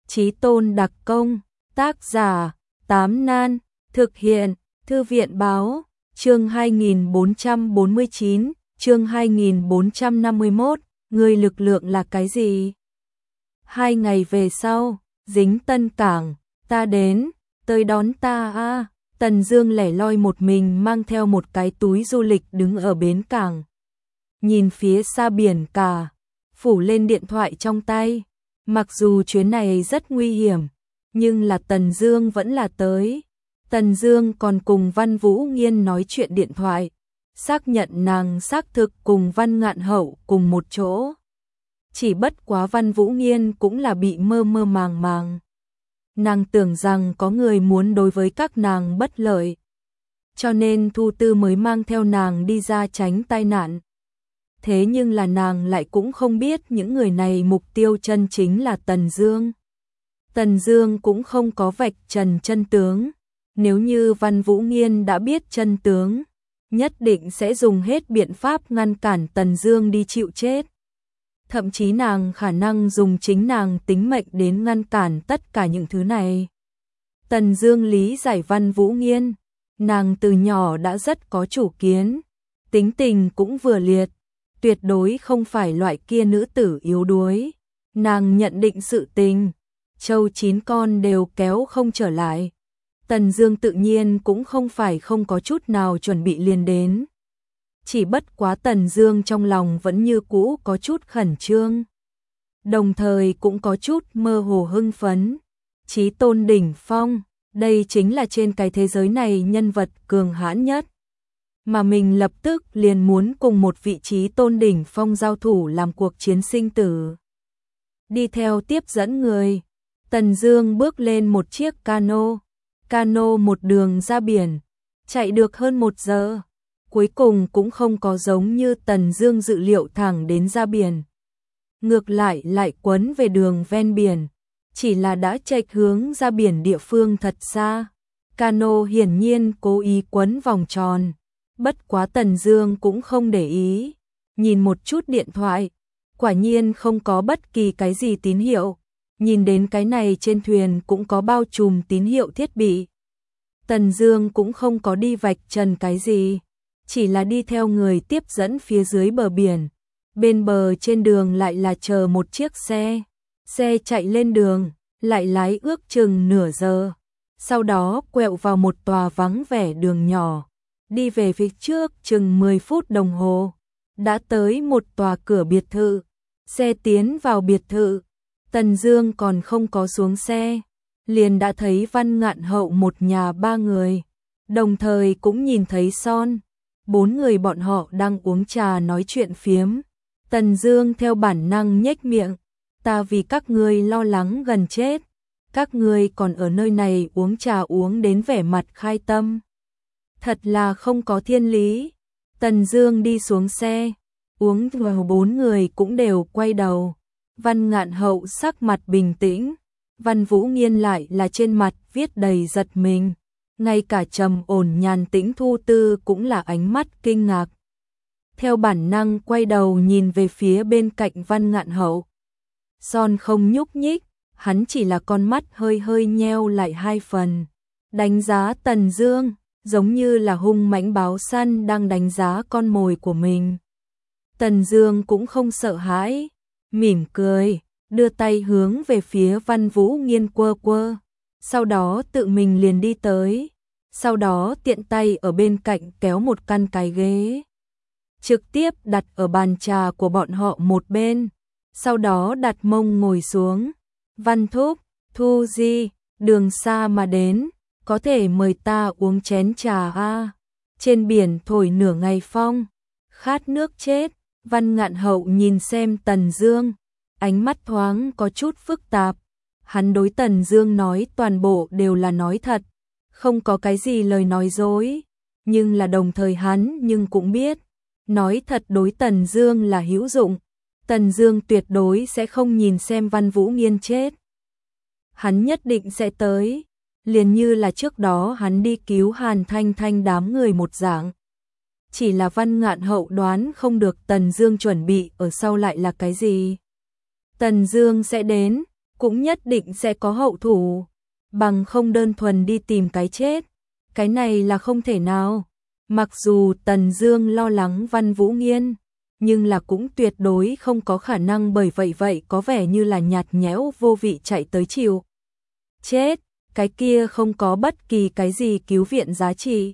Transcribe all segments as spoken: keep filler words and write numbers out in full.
Chí Tôn đặc công, tác giả, Tám Nan, thực hiện, Thư viện báo, chương hai nghìn bốn trăm bốn mươi chín, chương hai nghìn bốn trăm năm mươi mốt, người lực lượng là cái gì? Hai ngày về sau, Dính Tân Cảng, ta đến, tới đón ta a. Tần Dương lẻ loi một mình mang theo một cái túi du lịch đứng ở bến cảng. Nhìn phía xa biển cả, phủ lên điện thoại trong tay. Mặc dù chuyến này rất nguy hiểm, nhưng là Tần Dương vẫn là tới. Tần Dương còn cùng Văn Vũ Nghiên nói chuyện điện thoại, xác nhận nàng xác thực cùng Văn Ngạn Hậu cùng một chỗ. Chỉ bất quá Văn Vũ Nghiên cũng là bị mơ mơ màng màng. Nàng tưởng rằng có người muốn đối với các nàng bất lợi, cho nên Thu Tư mới mang theo nàng đi ra tránh tai nạn. Thế nhưng là nàng lại cũng không biết những người này mục tiêu chân chính là Tần Dương. Tần Dương cũng không có vạch trần chân tướng. Nếu như Văn Vũ Nghiên đã biết chân tướng, nhất định sẽ dùng hết biện pháp ngăn cản Tần Dương đi chịu chết. Thậm chí nàng khả năng dùng chính nàng tính mệnh đến ngăn cản tất cả những thứ này. Tần Dương lý giải Văn Vũ Nghiên, nàng từ nhỏ đã rất có chủ kiến, tính tình cũng vừa liệt, tuyệt đối không phải loại kia nữ tử yếu đuối. Nàng nhận định sự tình, châu chín con đều kéo không trở lại. Tần Dương tự nhiên cũng không phải không có chút nào chuẩn bị liền đến. Chỉ bất quá Tần Dương trong lòng vẫn như cũ có chút khẩn trương, đồng thời cũng có chút mơ hồ hưng phấn. Chí Tôn đỉnh phong, đây chính là trên cái thế giới này nhân vật cường hãn nhất. Mà mình lập tức liền muốn cùng một vị Chí Tôn đỉnh phong giao thủ làm cuộc chiến sinh tử. Đi theo tiếp dẫn người, Tần Dương bước lên một chiếc cano. Cano một đường ra biển, chạy được hơn một giờ. Cuối cùng cũng không có giống như Tần Dương dự liệu thẳng đến ra biển. Ngược lại lại quấn về đường ven biển, chỉ là đã chệch hướng ra biển địa phương thật xa. Cano hiển nhiên cố ý quấn vòng tròn, bất quá Tần Dương cũng không để ý, nhìn một chút điện thoại, quả nhiên không có bất kỳ cái gì tín hiệu. Nhìn đến cái này trên thuyền cũng có bao trùm tín hiệu thiết bị. Tần Dương cũng không có đi vạch trần cái gì, chỉ là đi theo người tiếp dẫn phía dưới bờ biển. Bên bờ trên đường lại là chờ một chiếc xe. Xe chạy lên đường, lại lái ước chừng nửa giờ. Sau đó quẹo vào một tòa vắng vẻ đường nhỏ. Đi về phía trước chừng mười phút đồng hồ. Đã tới một tòa cửa biệt thự. Xe tiến vào biệt thự. Tần Dương còn không có xuống xe, liền đã thấy Văn Ngạn Hậu một nhà ba người. Đồng thời cũng nhìn thấy Son. Bốn người bọn họ đang uống trà nói chuyện phiếm. Tần Dương theo bản năng nhếch miệng. Ta vì các ngươi lo lắng gần chết. Các ngươi còn ở nơi này uống trà uống đến vẻ mặt khai tâm. Thật là không có thiên lý. Tần Dương đi xuống xe. Uống vào bốn người cũng đều quay đầu. Văn Ngạn Hậu sắc mặt bình tĩnh. Văn Vũ Nghiên lại là trên mặt viết đầy giật mình. Ngay cả trầm ổn nhàn tĩnh Thu Tư cũng là ánh mắt kinh ngạc. Theo bản năng quay đầu nhìn về phía bên cạnh Văn Ngạn Hậu. Son không nhúc nhích, hắn chỉ là con mắt hơi hơi nheo lại hai phần. Đánh giá Tần Dương, giống như là hung mãnh báo săn đang đánh giá con mồi của mình. Tần Dương cũng không sợ hãi, mỉm cười, đưa tay hướng về phía Văn Vũ Nghiên quơ quơ. Sau đó tự mình liền đi tới, sau đó tiện tay ở bên cạnh kéo một căn cái ghế, trực tiếp đặt ở bàn trà của bọn họ một bên, sau đó đặt mông ngồi xuống. Văn thúc, Thu Di, đường xa mà đến, có thể mời ta uống chén trà a? Trên biển thổi nửa ngày phong, khát nước chết. Văn Ngạn Hậu nhìn xem Tần Dương, ánh mắt thoáng có chút phức tạp. Hắn đối Tần Dương nói toàn bộ đều là nói thật, không có cái gì lời nói dối, nhưng là đồng thời hắn nhưng cũng biết, nói thật đối Tần Dương là hữu dụng. Tần Dương tuyệt đối sẽ không nhìn xem Văn Vũ Nghiên chết. Hắn nhất định sẽ tới, liền như là trước đó hắn đi cứu Hàn Thanh Thanh đám người một dạng. Chỉ là Văn Ngạn Hậu đoán không được Tần Dương chuẩn bị ở sau lại là cái gì. Tần Dương sẽ đến, cũng nhất định sẽ có hậu thủ, bằng không đơn thuần đi tìm cái chết. Cái này là không thể nào. Mặc dù Tần Dương lo lắng Văn Vũ Nghiên, nhưng là cũng tuyệt đối không có khả năng, bởi vậy vậy có vẻ như là nhạt nhẽo vô vị chạy tới chịu chết, cái kia không có bất kỳ cái gì cứu viện giá trị.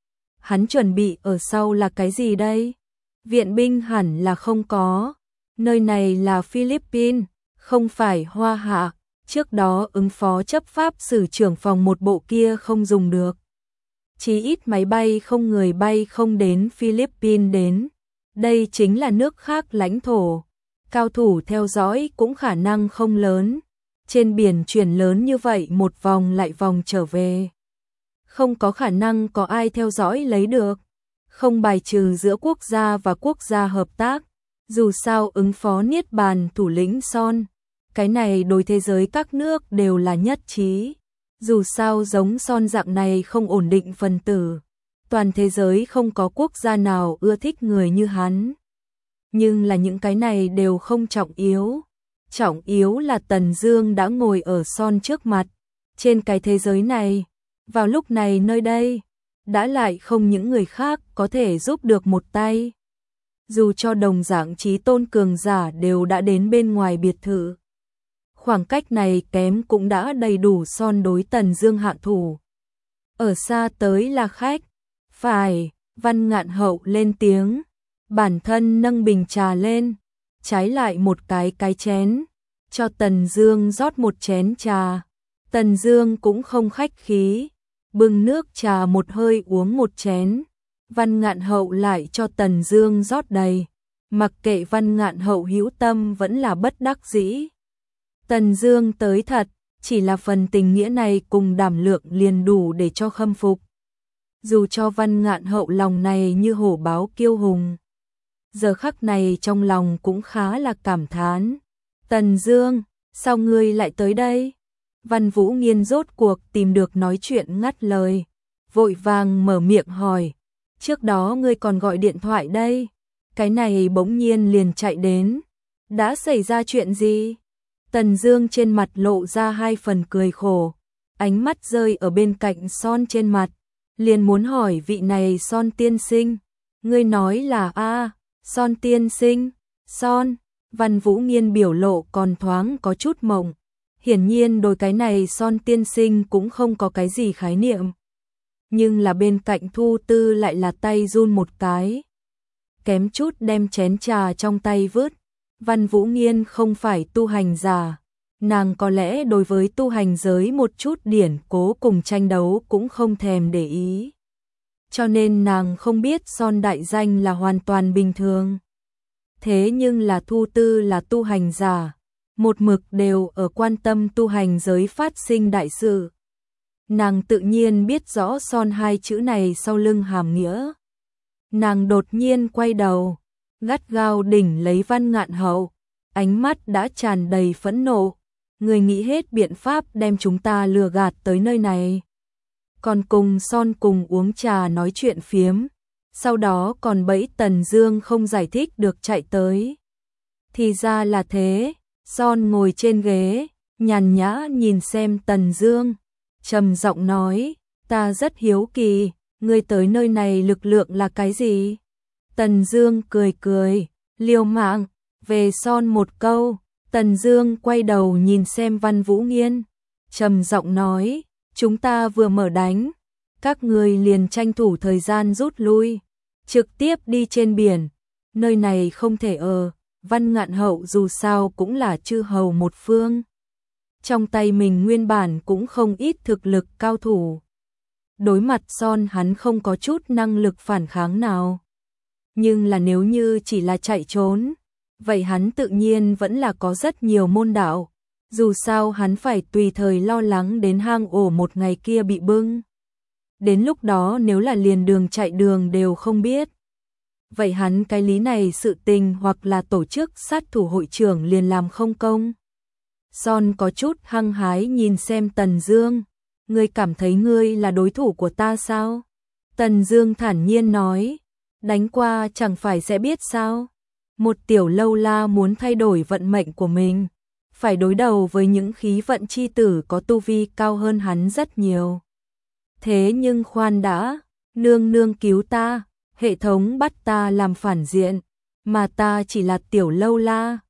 Hắn chuẩn bị ở sau là cái gì đây? Viện binh hẳn là không có. Nơi này là Philippines, không phải Hoa Hạ, trước đó ứng phó chấp pháp sử trưởng phòng một bộ kia không dùng được. Chí ít máy bay không người bay không đến Philippines đến. Đây chính là nước khác lãnh thổ. Cao thủ theo dõi cũng khả năng không lớn. Trên biển chuyển lớn như vậy một vòng lại vòng trở về. Không có khả năng có ai theo dõi lấy được. Không bài trừ giữa quốc gia và quốc gia hợp tác. Dù sao ứng phó Niết Bàn thủ lĩnh Son. Cái này đối thế giới các nước đều là nhất trí. Dù sao giống Son dạng này không ổn định phần tử. Toàn thế giới không có quốc gia nào ưa thích người như hắn. Nhưng là những cái này đều không trọng yếu. Trọng yếu là Tần Dương đã ngồi ở Son trước mặt. Trên cái thế giới này, vào lúc này nơi đây, đã lại không những người khác có thể giúp được một tay. Dù cho đồng dạng chí tôn cường giả đều đã đến bên ngoài biệt thự. Khoảng cách này kém cũng đã đầy đủ Son đối Tần Dương hạ thủ. Ở xa tới là khách. Phải, Văn Ngạn Hậu lên tiếng. Bản thân nâng bình trà lên. Trái lại một cái cái chén. Cho Tần Dương rót một chén trà. Tần Dương cũng không khách khí. Bưng nước trà một hơi uống một chén. Văn Ngạn Hậu lại cho Tần Dương rót đầy. Mặc kệ Văn Ngạn Hậu hữu tâm vẫn là bất đắc dĩ. Tần Dương tới thật, chỉ là phần tình nghĩa này cùng đảm lượng liền đủ để cho khâm phục. Dù cho Văn Ngạn Hậu lòng này như hổ báo kiêu hùng. Giờ khắc này trong lòng cũng khá là cảm thán. Tần Dương, sao ngươi lại tới đây? Văn Vũ Nghiên rốt cuộc tìm được nói chuyện ngắt lời. Vội vàng mở miệng hỏi. Trước đó ngươi còn gọi điện thoại đây. Cái này bỗng nhiên liền chạy đến. Đã xảy ra chuyện gì? Tần Dương trên mặt lộ ra hai phần cười khổ. Ánh mắt rơi ở bên cạnh Son trên mặt. Liền muốn hỏi vị này Son tiên sinh. Ngươi nói là a Son tiên sinh. Son. Văn Vũ Nghiên biểu lộ còn thoáng có chút mộng. Hiển nhiên đối cái này Son tiên sinh cũng không có cái gì khái niệm. Nhưng là bên cạnh Thu Tư lại là tay run một cái. Kém chút đem chén trà trong tay vứt. Văn Vũ Nghiên không phải tu hành giả. Nàng có lẽ đối với tu hành giới một chút điển cố cùng tranh đấu cũng không thèm để ý. Cho nên nàng không biết Son đại danh là hoàn toàn bình thường. Thế nhưng là Thu Tư là tu hành giả. Một mực đều ở quan tâm tu hành giới phát sinh đại sự. Nàng tự nhiên biết rõ Son hai chữ này sau lưng hàm nghĩa. Nàng đột nhiên quay đầu, gắt gao đỉnh lấy Văn Ngạn Hậu, ánh mắt đã tràn đầy phẫn nộ. Người nghĩ hết biện pháp đem chúng ta lừa gạt tới nơi này. Còn cùng Son cùng uống trà nói chuyện phiếm, sau đó còn bẫy Tần Dương không giải thích được chạy tới. Thì ra là thế. Son ngồi trên ghế, nhàn nhã nhìn xem Tần Dương, trầm giọng nói, ta rất hiếu kỳ, ngươi tới nơi này lực lượng là cái gì? Tần Dương cười cười, liều mạng, về Son một câu. Tần Dương quay đầu nhìn xem Văn Vũ Nghiên, trầm giọng nói, chúng ta vừa mở đánh, các ngươi liền tranh thủ thời gian rút lui, trực tiếp đi trên biển, nơi này không thể ở. Văn Ngạn Hậu dù sao cũng là chư hầu một phương. Trong tay mình nguyên bản cũng không ít thực lực cao thủ. Đối mặt Son hắn không có chút năng lực phản kháng nào. Nhưng là nếu như chỉ là chạy trốn, vậy hắn tự nhiên vẫn là có rất nhiều môn đạo. Dù sao hắn phải tùy thời lo lắng đến hang ổ một ngày kia bị bưng. Đến lúc đó nếu là liền đường chạy đường đều không biết. Vậy hắn cái lý này sự tình hoặc là tổ chức sát thủ hội trưởng liền làm không công. Son có chút hăng hái nhìn xem Tần Dương. Ngươi cảm thấy ngươi là đối thủ của ta sao? Tần Dương thản nhiên nói. Đánh qua chẳng phải sẽ biết sao? Một tiểu lâu la muốn thay đổi vận mệnh của mình. phải đối đầu với những khí vận chi tử có tu vi cao hơn hắn rất nhiều. Thế nhưng khoan đã, nương nương cứu ta, hệ thống bắt ta làm phản diện, mà ta chỉ là tiểu lâu la,